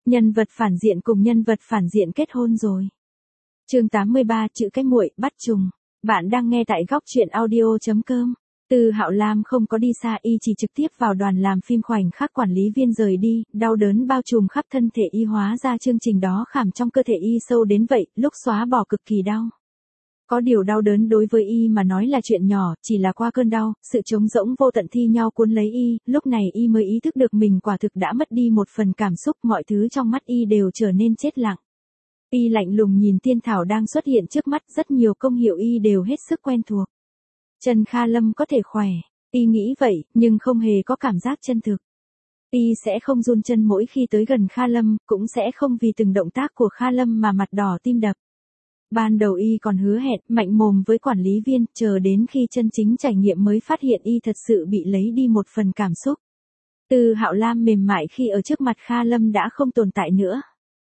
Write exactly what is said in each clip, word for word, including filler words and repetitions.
Nhân vật phản diện cùng nhân vật phản diện kết hôn rồi. Chương tám mươi ba, chữ cái muội, bắt trùng. Bạn đang nghe tại góc truyện audio chấm com. Từ Hạo Lam không có đi xa, y chỉ trực tiếp vào đoàn làm phim. Khoảnh khắc quản lý viên rời đi, đau đớn bao trùm khắp thân thể y, hóa ra chương trình đó khảm trong cơ thể y sâu đến vậy, lúc xóa bỏ cực kỳ đau. Có điều đau đớn đối với y mà nói là chuyện nhỏ, chỉ là qua cơn đau, sự trống rỗng vô tận thi nhau cuốn lấy y, lúc này y mới ý thức được mình quả thực đã mất đi một phần cảm xúc, mọi thứ trong mắt y đều trở nên chết lặng. Y lạnh lùng nhìn tiên thảo đang xuất hiện trước mắt, rất nhiều công hiệu y đều hết sức quen thuộc. Trần Kha Lâm có thể khỏe, y nghĩ vậy, nhưng không hề có cảm giác chân thực. Y sẽ không run chân mỗi khi tới gần Kha Lâm, cũng sẽ không vì từng động tác của Kha Lâm mà mặt đỏ tim đập. Ban đầu y còn hứa hẹn, mạnh mồm với quản lý viên, chờ đến khi chân chính trải nghiệm mới phát hiện y thật sự bị lấy đi một phần cảm xúc. Từ Hạo Lam mềm mại khi ở trước mặt Kha Lâm đã không tồn tại nữa.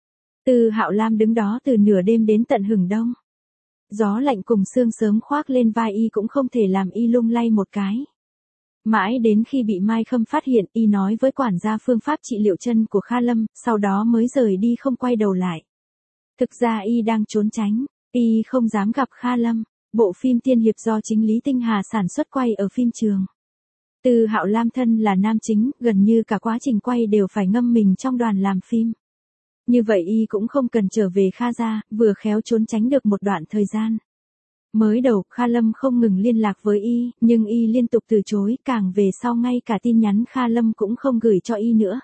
Từ Hạo Lam đứng đó từ nửa đêm đến tận hừng đông. Gió lạnh cùng sương sớm khoác lên vai y cũng không thể làm y lung lay một cái. Mãi đến khi bị Mai Khâm phát hiện, y nói với quản gia phương pháp trị liệu chân của Kha Lâm, sau đó mới rời đi không quay đầu lại. Thực ra y đang trốn tránh, y không dám gặp Kha Lâm. Bộ phim tiên hiệp do chính Lý Tinh Hà sản xuất quay ở phim trường. Từ Hạo Lam thân là nam chính, gần như cả quá trình quay đều phải ngâm mình trong đoàn làm phim. Như vậy y cũng không cần trở về Kha gia, vừa khéo trốn tránh được một đoạn thời gian. Mới đầu, Kha Lâm không ngừng liên lạc với y, nhưng y liên tục từ chối, càng về sau ngay cả tin nhắn Kha Lâm cũng không gửi cho y nữa.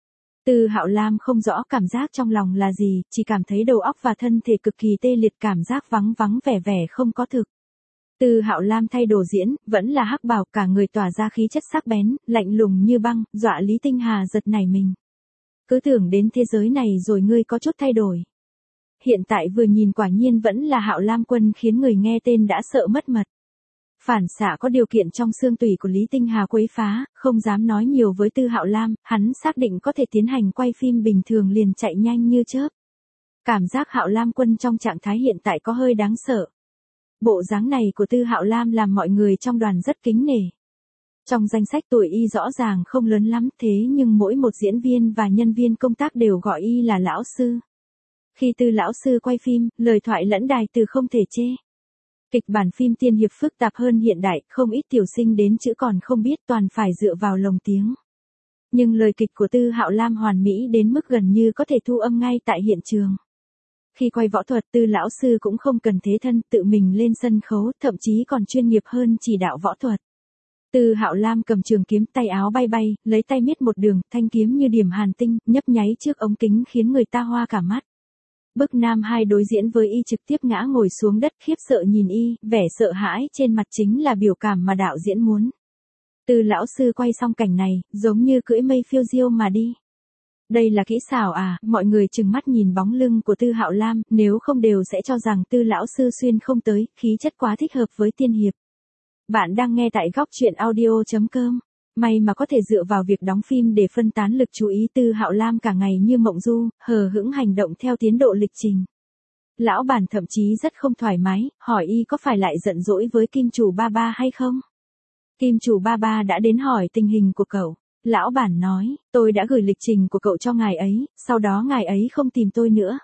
Từ Hạo Lam không rõ cảm giác trong lòng là gì, chỉ cảm thấy đầu óc và thân thể cực kỳ tê liệt, cảm giác vắng vắng vẻ vẻ không có thực. Từ Hạo Lam thay đồ diễn, vẫn là hắc bào, cả người tỏa ra khí chất sắc bén, lạnh lùng như băng, dọa Lý Tinh Hà giật nảy mình. Cứ tưởng đến thế giới này rồi ngươi có chút thay đổi. Hiện tại vừa nhìn quả nhiên vẫn là Hạo Lam Quân, khiến người nghe tên đã sợ mất mật. Phản xạ có điều kiện trong xương tủy của Lý Tinh Hà quấy phá, không dám nói nhiều với Từ Hạo Lam, hắn xác định có thể tiến hành quay phim bình thường liền chạy nhanh như chớp. Cảm giác Hạo Lam Quân trong trạng thái hiện tại có hơi đáng sợ. Bộ dáng này của Từ Hạo Lam làm mọi người trong đoàn rất kính nể. Trong danh sách tuổi y rõ ràng không lớn lắm, thế nhưng mỗi một diễn viên và nhân viên công tác đều gọi y là lão sư. Khi Từ lão sư quay phim, lời thoại lẫn đài từ không thể chê. Kịch bản phim tiên hiệp phức tạp hơn hiện đại, không ít tiểu sinh đến chữ còn không biết, toàn phải dựa vào lồng tiếng. Nhưng lời kịch của Từ Hạo Lam hoàn mỹ đến mức gần như có thể thu âm ngay tại hiện trường. Khi quay võ thuật, Từ lão sư cũng không cần thế thân, tự mình lên sân khấu, thậm chí còn chuyên nghiệp hơn chỉ đạo võ thuật. Từ Hạo Lam cầm trường kiếm, tay áo bay bay, lấy tay miết một đường, thanh kiếm như điểm hàn tinh, nhấp nháy trước ống kính khiến người ta hoa cả mắt. Bức nam hai đối diễn với y trực tiếp ngã ngồi xuống đất khiếp sợ nhìn y, vẻ sợ hãi trên mặt chính là biểu cảm mà đạo diễn muốn. Từ lão sư quay xong cảnh này, giống như cưỡi mây phiêu diêu mà đi. Đây là kỹ xảo à, mọi người trừng mắt nhìn bóng lưng của Từ Hạo Lam, nếu không đều sẽ cho rằng Từ lão sư xuyên không tới, khí chất quá thích hợp với tiên hiệp. Bạn đang nghe tại góc truyện audio chấm com. May mà có thể dựa vào việc đóng phim để phân tán lực chú ý. Từ Hạo Lam cả ngày như mộng du, hờ hững hành động theo tiến độ lịch trình. Lão bản thậm chí rất không thoải mái, hỏi y có phải lại giận dỗi với kim chủ ba ba hay không. Kim chủ ba ba đã đến hỏi tình hình của cậu. Lão bản nói, tôi đã gửi lịch trình của cậu cho ngài ấy, sau đó ngài ấy không tìm tôi nữa.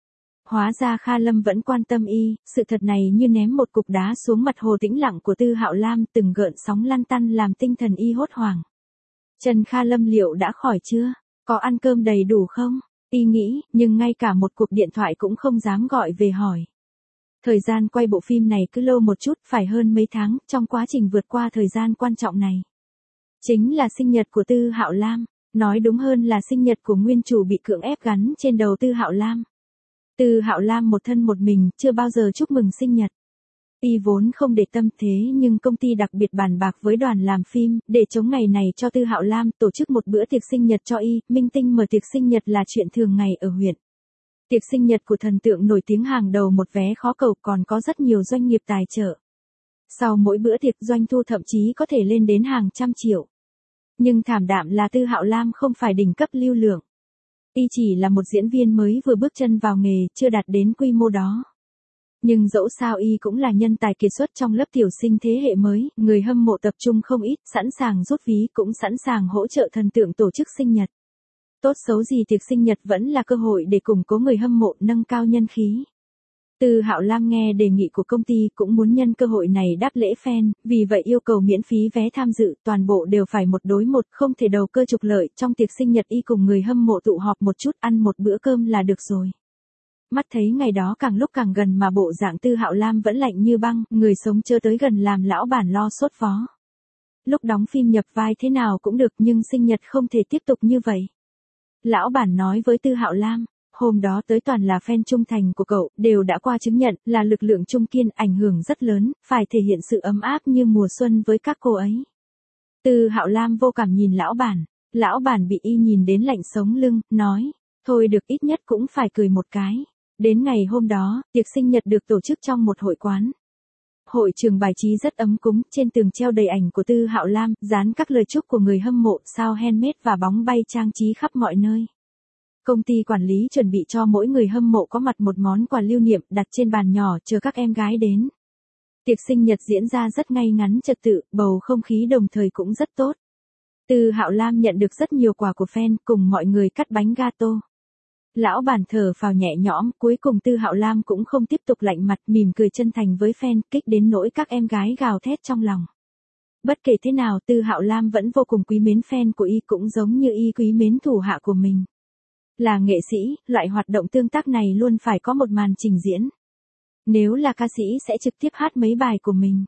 Hóa ra Kha Lâm vẫn quan tâm y, sự thật này như ném một cục đá xuống mặt hồ tĩnh lặng của Từ Hạo Lam, từng gợn sóng lăn tăn làm tinh thần y hốt hoảng. Trần Kha Lâm liệu đã khỏi chưa? Có ăn cơm đầy đủ không? Y nghĩ, nhưng ngay cả một cuộc điện thoại cũng không dám gọi về hỏi. Thời gian quay bộ phim này cứ lâu một chút, phải hơn mấy tháng, trong quá trình vượt qua thời gian quan trọng này. Chính là sinh nhật của Từ Hạo Lam, nói đúng hơn là sinh nhật của nguyên chủ bị cưỡng ép gắn trên đầu Từ Hạo Lam. Từ Hạo Lam một thân một mình, chưa bao giờ chúc mừng sinh nhật. Y vốn không để tâm thế nhưng công ty đặc biệt bàn bạc với đoàn làm phim, để chống ngày này cho Từ Hạo Lam, tổ chức một bữa tiệc sinh nhật cho y. Minh tinh mở tiệc sinh nhật là chuyện thường ngày ở huyện. Tiệc sinh nhật của thần tượng nổi tiếng hàng đầu một vé khó cầu, còn có rất nhiều doanh nghiệp tài trợ. Sau mỗi bữa tiệc doanh thu thậm chí có thể lên đến hàng trăm triệu. Nhưng thảm đạm là Từ Hạo Lam không phải đỉnh cấp lưu lượng. Y chỉ là một diễn viên mới vừa bước chân vào nghề, chưa đạt đến quy mô đó. Nhưng dẫu sao y cũng là nhân tài kiệt xuất trong lớp tiểu sinh thế hệ mới, người hâm mộ tập trung không ít, sẵn sàng rút ví cũng sẵn sàng hỗ trợ thần tượng tổ chức sinh nhật. Tốt xấu gì tiệc sinh nhật vẫn là cơ hội để củng cố người hâm mộ, nâng cao nhân khí. Từ Hạo Lam nghe đề nghị của công ty cũng muốn nhân cơ hội này đáp lễ fan, vì vậy yêu cầu miễn phí vé tham dự, toàn bộ đều phải một đối một, không thể đầu cơ trục lợi, trong tiệc sinh nhật y cùng người hâm mộ tụ họp một chút, ăn một bữa cơm là được rồi. Mắt thấy ngày đó càng lúc càng gần mà bộ dạng Tư Hạo Lam vẫn lạnh như băng, người sống chưa tới gần làm lão bản lo sốt vó. Lúc đóng phim nhập vai thế nào cũng được nhưng sinh nhật không thể tiếp tục như vậy. Lão bản nói với Tư Hạo Lam, hôm đó tới toàn là fan trung thành của cậu, đều đã qua chứng nhận là lực lượng trung kiên, ảnh hưởng rất lớn, phải thể hiện sự ấm áp như mùa xuân với các cô ấy. Tư Hạo Lam vô cảm nhìn lão bản, lão bản bị y nhìn đến lạnh sống lưng, nói, thôi được ít nhất cũng phải cười một cái. Đến ngày hôm đó, tiệc sinh nhật được tổ chức trong một hội quán. Hội trường bài trí rất ấm cúng, trên tường treo đầy ảnh của Tư Hạo Lam, dán các lời chúc của người hâm mộ, sao handmade và bóng bay trang trí khắp mọi nơi. Công ty quản lý chuẩn bị cho mỗi người hâm mộ có mặt một món quà lưu niệm đặt trên bàn nhỏ chờ các em gái đến. Tiệc sinh nhật diễn ra rất ngay ngắn trật tự, bầu không khí đồng thời cũng rất tốt. Tư Hạo Lam nhận được rất nhiều quà của fan, cùng mọi người cắt bánh gato. Lão bản thở phào nhẹ nhõm, cuối cùng Tư Hạo Lam cũng không tiếp tục lạnh mặt, mỉm cười chân thành với fan, kích đến nỗi các em gái gào thét trong lòng. Bất kể thế nào, Tư Hạo Lam vẫn vô cùng quý mến fan của y, cũng giống như y quý mến thủ hạ của mình. Là nghệ sĩ, loại hoạt động tương tác này luôn phải có một màn trình diễn. Nếu là ca sĩ sẽ trực tiếp hát mấy bài của mình.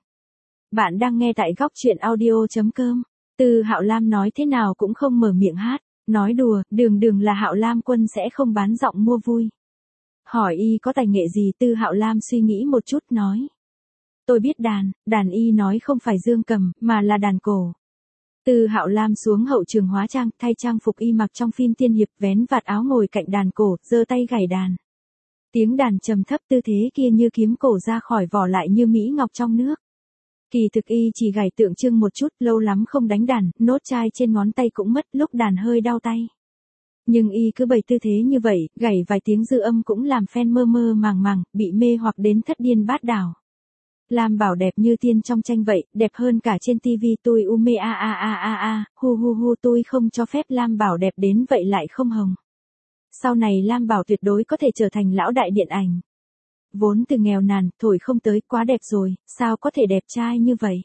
Bạn đang nghe tại góc truyện audio chấm com. Tư Hạo Lam nói thế nào cũng không mở miệng hát. Nói đùa, đường đường là Hạo Lam Quân sẽ không bán giọng mua vui. Hỏi y có tài nghệ gì, Tư Hạo Lam suy nghĩ một chút nói. Tôi biết đàn, đàn y nói không phải dương cầm, mà là đàn cổ. Tư Hạo Lam xuống hậu trường hóa trang, thay trang phục y mặc trong phim tiên hiệp, vén vạt áo ngồi cạnh đàn cổ, giơ tay gảy đàn. Tiếng đàn trầm thấp, tư thế kia như kiếm cổ ra khỏi vỏ lại như mỹ ngọc trong nước. Kỳ thực y chỉ gảy tượng trưng một chút, lâu lắm không đánh đàn, nốt chai trên ngón tay cũng mất, lúc đàn hơi đau tay. Nhưng y cứ bày tư thế như vậy, gảy vài tiếng dư âm cũng làm fan mơ mơ màng màng, bị mê hoặc đến thất điên bát đảo. Lam Bảo đẹp như tiên trong tranh vậy, đẹp hơn cả trên tivi, tôi u mê a a a a a, hu hu hu, tôi không cho phép Lam Bảo đẹp đến vậy lại không hồng. Sau này Lam Bảo tuyệt đối có thể trở thành lão đại điện ảnh. Vốn từ nghèo nàn, thổi không tới, quá đẹp rồi, sao có thể đẹp trai như vậy.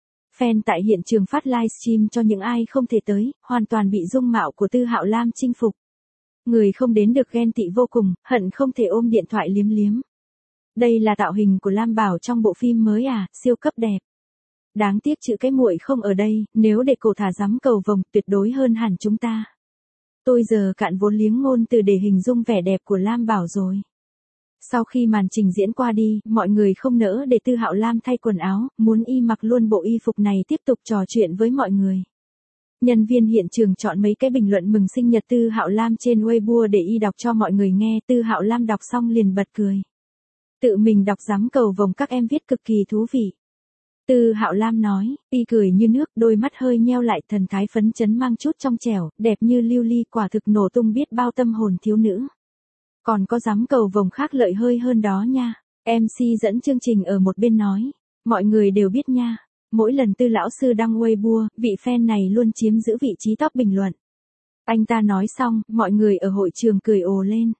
Fan tại hiện trường phát livestream cho những ai không thể tới, hoàn toàn bị dung mạo của Tư Hạo Lam chinh phục. Người không đến được ghen tị vô cùng, hận không thể ôm điện thoại liếm liếm. Đây là tạo hình của Lam Bảo trong bộ phim mới à, siêu cấp đẹp. Đáng tiếc chữ cái muội không ở đây, nếu để cổ thả giám cầu vồng, tuyệt đối hơn hẳn chúng ta. Tôi giờ cạn vốn liếng ngôn từ để hình dung vẻ đẹp của Lam Bảo rồi. Sau khi màn trình diễn qua đi, mọi người không nỡ để Tư Hạo Lam thay quần áo, muốn y mặc luôn bộ y phục này tiếp tục trò chuyện với mọi người. Nhân viên hiện trường chọn mấy cái bình luận mừng sinh nhật Tư Hạo Lam trên Weibo để y đọc cho mọi người nghe, Tư Hạo Lam đọc xong liền bật cười. Tự mình đọc giám cầu vồng các em viết cực kỳ thú vị. Tư Hạo Lam nói, y cười như nước, đôi mắt hơi nheo lại, thần thái phấn chấn mang chút trong trẻo, đẹp như lưu ly, quả thực nổ tung biết bao tâm hồn thiếu nữ. Còn có giám cầu vồng khác lợi hơi hơn đó nha. em xê dẫn chương trình ở một bên nói, mọi người đều biết nha. Mỗi lần Tư lão sư đăng Weibo, vị fan này luôn chiếm giữ vị trí top bình luận. Anh ta nói xong, mọi người ở hội trường cười ồ lên.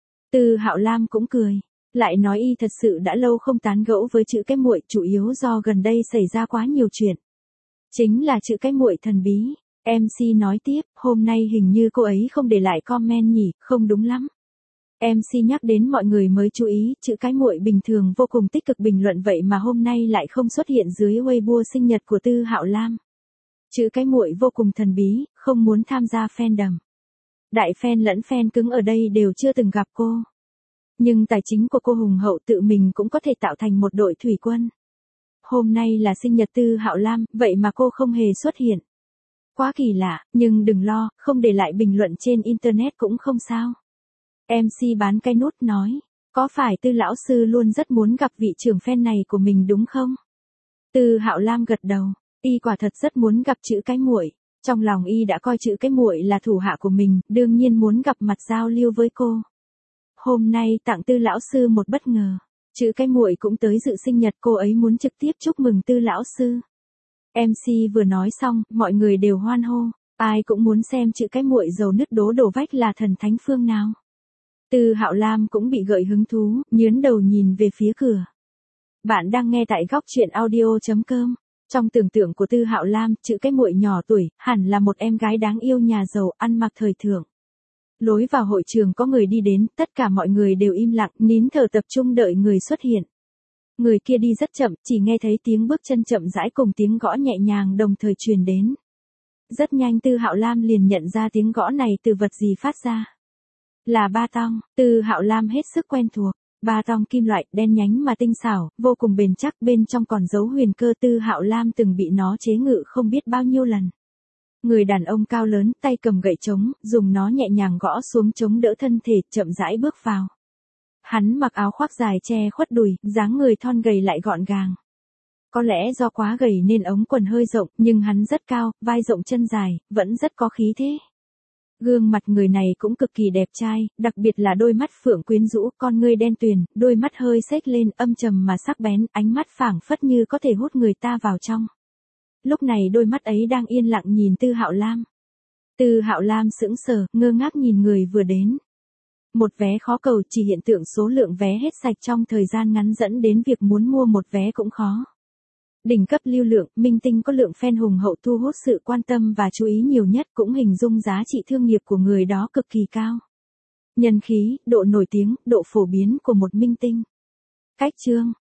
Tư Hạo Lam cũng cười. Lại nói y thật sự đã lâu không tán gẫu với chữ cái muội, chủ yếu do gần đây xảy ra quá nhiều chuyện. Chính là chữ cái muội thần bí. em xê nói tiếp, hôm nay hình như cô ấy không để lại comment nhỉ, không đúng lắm. em xê nhắc đến mọi người mới chú ý, chữ cái muội bình thường vô cùng tích cực bình luận vậy mà hôm nay lại không xuất hiện dưới Weibo sinh nhật của Tư Hạo Lam. Chữ cái muội vô cùng thần bí, không muốn tham gia fandom. Đại fan lẫn fan cứng ở đây đều chưa từng gặp cô. Nhưng tài chính của cô hùng hậu, tự mình cũng có thể tạo thành một đội thủy quân. Hôm nay là sinh nhật Tư Hạo Lam, vậy mà cô không hề xuất hiện. Quá kỳ lạ, nhưng đừng lo, không để lại bình luận trên internet cũng không sao. em xê bán cái nút nói, có phải Tư lão sư luôn rất muốn gặp vị trưởng fan này của mình đúng không? Tư Hạo Lam gật đầu, y quả thật rất muốn gặp chữ cái muội. Trong lòng y đã coi chữ cái muội là thủ hạ của mình, đương nhiên muốn gặp mặt giao lưu với cô. Hôm nay tặng Tư lão sư một bất ngờ. Chữ cái muội cũng tới dự sinh nhật, cô ấy muốn trực tiếp chúc mừng Tư lão sư. em xê vừa nói xong, mọi người đều hoan hô. Ai cũng muốn xem chữ cái muội dầu nứt đố đổ vách là thần thánh phương nào. Từ Hạo Lam cũng bị gợi hứng thú, nhướng đầu nhìn về phía cửa. Bạn đang nghe tại góc truyện audio.com. Trong tưởng tượng của Tư Hạo Lam, chữ cái muội nhỏ tuổi, hẳn là một em gái đáng yêu nhà giàu, ăn mặc thời thượng. Lối vào hội trường có người đi đến, tất cả mọi người đều im lặng, nín thở tập trung đợi người xuất hiện. Người kia đi rất chậm, chỉ nghe thấy tiếng bước chân chậm rãi cùng tiếng gõ nhẹ nhàng đồng thời truyền đến. Rất nhanh Tư Hạo Lam liền nhận ra tiếng gõ này từ vật gì phát ra. Là ba tong, Tư Hạo Lam hết sức quen thuộc. Ba tong kim loại, đen nhánh mà tinh xảo, vô cùng bền chắc, bên trong còn giấu huyền cơ. Tư Hạo Lam từng bị nó chế ngự không biết bao nhiêu lần. Người đàn ông cao lớn, tay cầm gậy trống, dùng nó nhẹ nhàng gõ xuống chống đỡ thân thể, chậm rãi bước vào. Hắn mặc áo khoác dài che khuất đùi, dáng người thon gầy lại gọn gàng. Có lẽ do quá gầy nên ống quần hơi rộng, nhưng hắn rất cao, vai rộng chân dài, vẫn rất có khí thế. Gương mặt người này cũng cực kỳ đẹp trai, đặc biệt là đôi mắt phượng quyến rũ, con ngươi đen tuyền, đôi mắt hơi xếch lên, âm trầm mà sắc bén, ánh mắt phảng phất như có thể hút người ta vào trong. Lúc này đôi mắt ấy đang yên lặng nhìn Tư Hạo Lam. Tư Hạo Lam sững sờ, ngơ ngác nhìn người vừa đến. Một vé khó cầu, chỉ hiện tượng số lượng vé hết sạch trong thời gian ngắn dẫn đến việc muốn mua một vé cũng khó. Đỉnh cấp lưu lượng, minh tinh có lượng fan hùng hậu thu hút sự quan tâm và chú ý nhiều nhất, cũng hình dung giá trị thương nghiệp của người đó cực kỳ cao. Nhân khí, độ nổi tiếng, độ phổ biến của một minh tinh. Cách chương